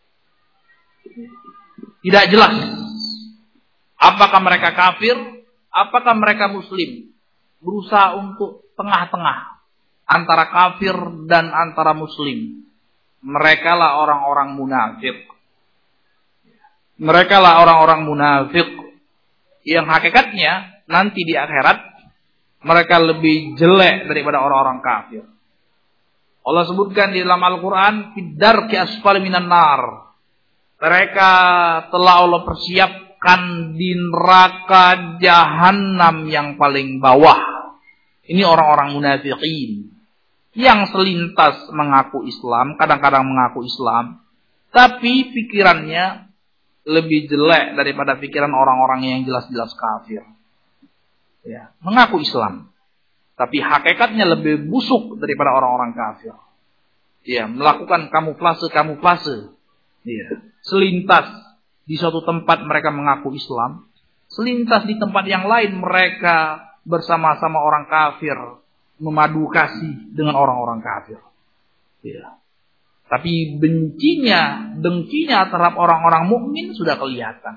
Tidak jelas. Apakah mereka kafir? Apakah mereka muslim? Berusaha untuk tengah-tengah. Antara kafir dan antara muslim. Mereka lah orang-orang munafik. Mereka lah orang-orang munafik yang hakikatnya nanti di akhirat mereka lebih jelek daripada orang-orang kafir. Allah sebutkan di dalam Al-Quran, "Fid-darki asfali minan nar." Mereka telah Allah persiapkan di neraka jahanam yang paling bawah. Ini orang-orang munafikin yang selintas mengaku Islam, kadang-kadang mengaku Islam, tapi pikirannya lebih jelek daripada pikiran orang-orang yang jelas-jelas kafir. Ya, mengaku Islam, tapi hakikatnya lebih busuk daripada orang-orang kafir. Ya, melakukan kamuflase-kamuflase. Ya, selintas di suatu tempat mereka mengaku Islam, selintas di tempat yang lain mereka bersama-sama orang kafir memadu kasih dengan orang-orang kafir. Ya. Tapi bencinya, dengkinya terhadap orang-orang mukmin sudah kelihatan.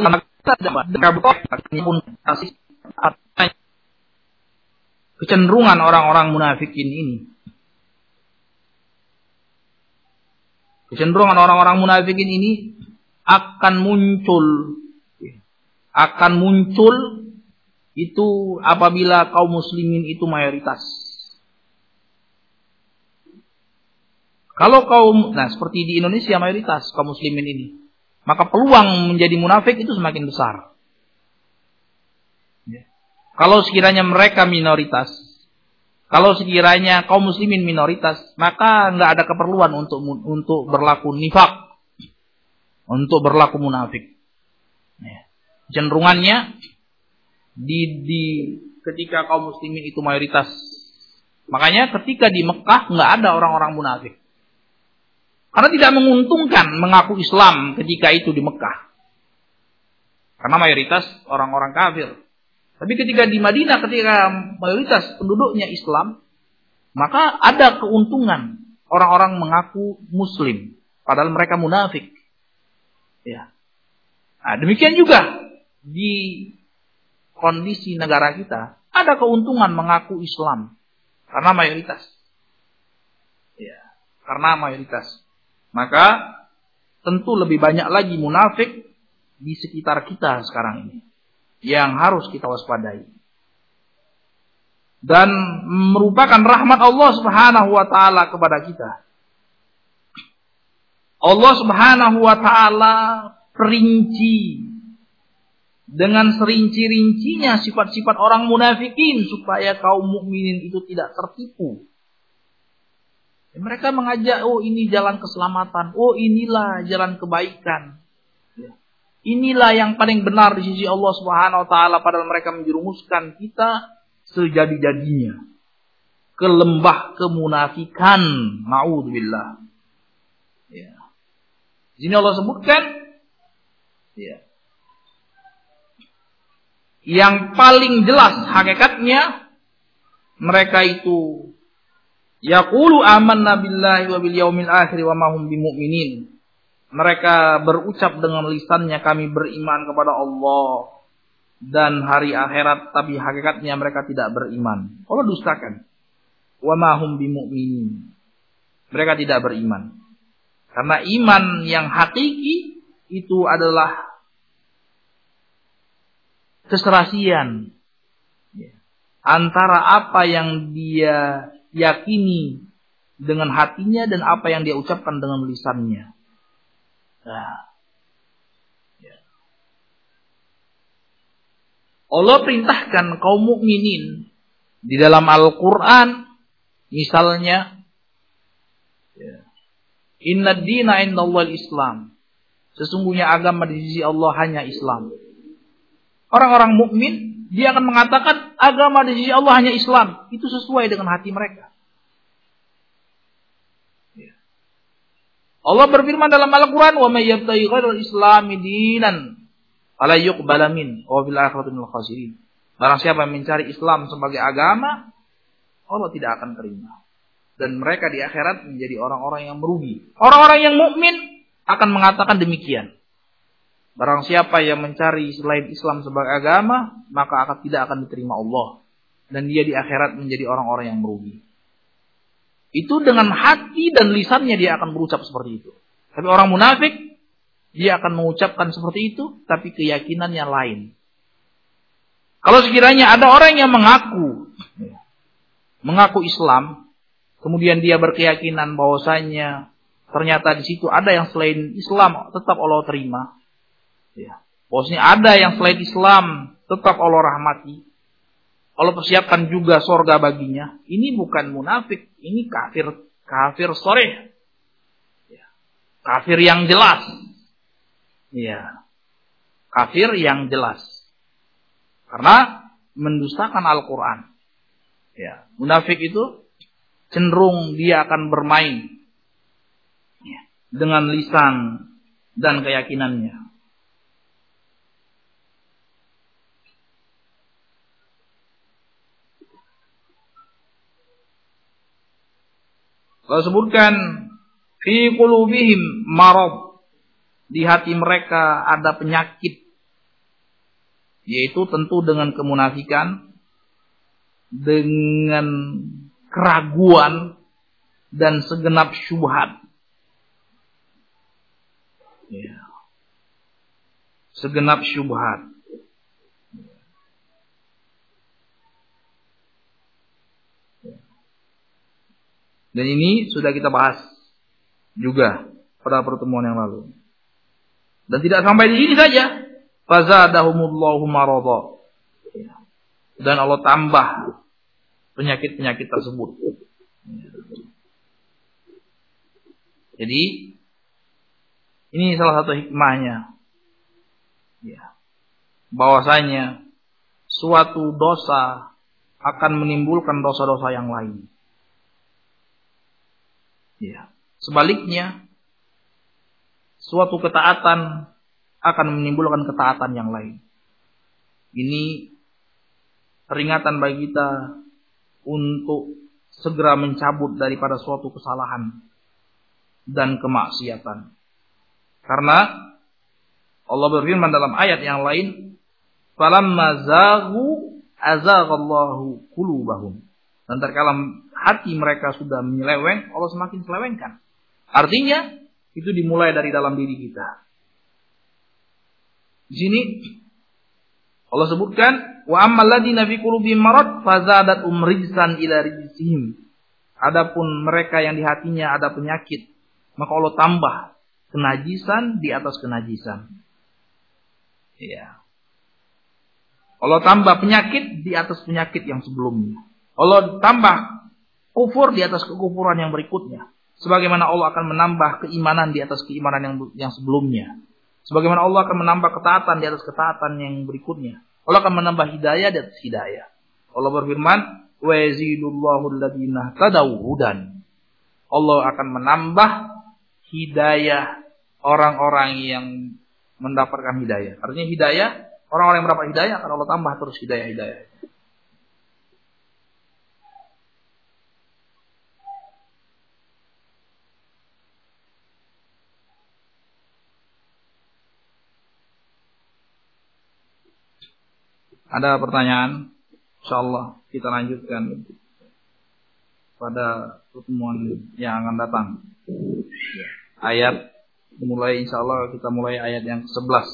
Kecenderungan orang-orang munafikin ini. Kecenderungan orang-orang munafikin ini akan muncul. Akan muncul itu apabila kaum muslimin itu mayoritas. Kalau kaum, nah seperti di Indonesia mayoritas kaum muslimin ini. maka peluang menjadi munafik itu semakin besar. Ya. Kalau sekiranya mereka minoritas, kalau sekiranya kaum muslimin minoritas, maka nggak ada keperluan untuk untuk berlaku nifak, untuk berlaku munafik. Ya. Cenderungannya di di ketika kaum muslimin itu mayoritas. Makanya ketika di Mekah nggak ada orang-orang munafik. Karena tidak menguntungkan mengaku Islam ketika itu di Mekah. Karena mayoritas orang-orang kafir. Tapi ketika di Madinah, ketika mayoritas penduduknya Islam, maka ada keuntungan orang-orang mengaku Muslim. Padahal mereka munafik. Ya. Nah, demikian juga di kondisi negara kita, ada keuntungan mengaku Islam. Karena mayoritas. Ya. Karena mayoritas. Maka tentu lebih banyak lagi munafik di sekitar kita sekarang ini yang harus kita waspadai. Dan merupakan rahmat Allah Subhanahu wa taala kepada kita. Allah Subhanahu wa taala perinci dengan serinci-rincinya sifat-sifat orang munafikin supaya kaum mukminin itu tidak tertipu. Mereka mengajak, oh ini jalan keselamatan, oh inilah jalan kebaikan. Inilah yang paling benar di sisi Allah Subhanahu wa taala, padahal mereka menjerumuskan kita sejadi-jadinya ke lembah kemunafikan. Na'udzubillah. Ya. Di sini Allah sebutkan ya. Yang paling jelas hakikatnya mereka itu yaqulu amanna billahi wa bil yaumil akhir wa ma hum bimumin. Mereka berucap dengan lisannya kami beriman kepada Allah dan hari akhirat, tapi hakikatnya mereka tidak beriman. Allah dustakan. Wa ma hum bimumin. Mereka tidak beriman. Karena iman yang hakiki itu adalah keserasian antara apa yang dia yakini dengan hatinya dan apa yang dia ucapkan dengan lisannya. Nah, ya. Allah perintahkan kaum mukminin di dalam Al-Quran, misalnya, ya. Inna dina indallahil Islam. Sesungguhnya agama di sisi Allah hanya Islam. Orang-orang mukmin dia akan mengatakan agama di sisi Allah hanya Islam. Itu sesuai dengan hati mereka. Ya. Allah berfirman dalam Al-Quran, wa may yabtaghi ghairal islami dinan fala yuqbala min wa fil akhirati minal khasirin. Barang siapa yang mencari Islam sebagai agama, Allah tidak akan terima. Dan mereka di akhirat menjadi orang-orang yang merugi. Orang-orang yang mukmin akan mengatakan demikian. Barang siapa yang mencari selain Islam sebagai agama, maka akan tidak akan diterima Allah. Dan dia di akhirat menjadi orang-orang yang merugi. Itu dengan hati dan lisannya dia akan berucap seperti itu. Tapi orang munafik, dia akan mengucapkan seperti itu, tapi keyakinannya lain. Kalau sekiranya ada orang yang mengaku, mengaku Islam, kemudian dia berkeyakinan bahwasanya ternyata di situ ada yang selain Islam, tetap Allah terima. Ya. Bahwasanya ada yang selain Islam tetap Allah rahmati. Allah persiapkan juga surga baginya. Ini bukan munafik, ini kafir, kafir sharih. Ya. Kafir yang jelas. Ya. Kafir yang jelas. Karena mendustakan Al-Qur'an. Ya, munafik itu cenderung dia akan bermain ya, dengan lisan dan keyakinannya. Allah sebutkan fi qulubihim marad, di hati mereka ada penyakit, yaitu tentu dengan kemunafikan, dengan keraguan dan segenap syubhat. Ya. Segenap syubhat. Dan ini sudah kita bahas juga pada pertemuan yang lalu. Dan tidak sampai di sini saja. Fazadahumullahu maradha. Dan Allah tambah penyakit-penyakit tersebut. Jadi ini salah satu hikmahnya. Ya. Bahwasanya suatu dosa akan menimbulkan dosa-dosa yang lain. Ya. Sebaliknya, suatu ketaatan akan menimbulkan ketaatan yang lain. Ini peringatan bagi kita untuk segera mencabut daripada suatu kesalahan dan kemaksiatan. Karena Allah berfirman dalam ayat yang lain, "Falamma zaghu azaghallahu qulubahum." Dan terkala hati mereka sudah menyeleweng, Allah semakin selewengkan. Artinya, itu dimulai dari dalam diri kita. Di sini Allah sebutkan, wa ammal ladzina fi qulubihim marad fazadatum rijsan ila rijsihim. Adapun mereka yang di hatinya ada penyakit, maka Allah tambah kenajisan di atas kenajisan. Ya. Allah tambah penyakit di atas penyakit yang sebelumnya. Allah tambah kufur di atas kekufuran yang berikutnya. Sebagaimana Allah akan menambah keimanan di atas keimanan yang yang sebelumnya. Sebagaimana Allah akan menambah ketaatan di atas ketaatan yang berikutnya. Allah akan menambah hidayah di atas hidayah. Allah berfirman, "Wa yazidullahu alladziina tadaw hudan." Allah akan menambah hidayah orang-orang yang mendapatkan hidayah. Artinya hidayah, orang-orang yang mendapat hidayah akan Allah tambah terus hidayah-hidayah. Ada pertanyaan? Insyaallah kita lanjutkan pada pertemuan yang akan datang. Ayat mulai insyaallah kita mulai ayat yang kesebelas.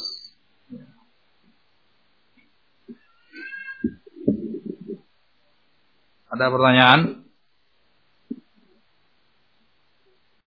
Ada pertanyaan?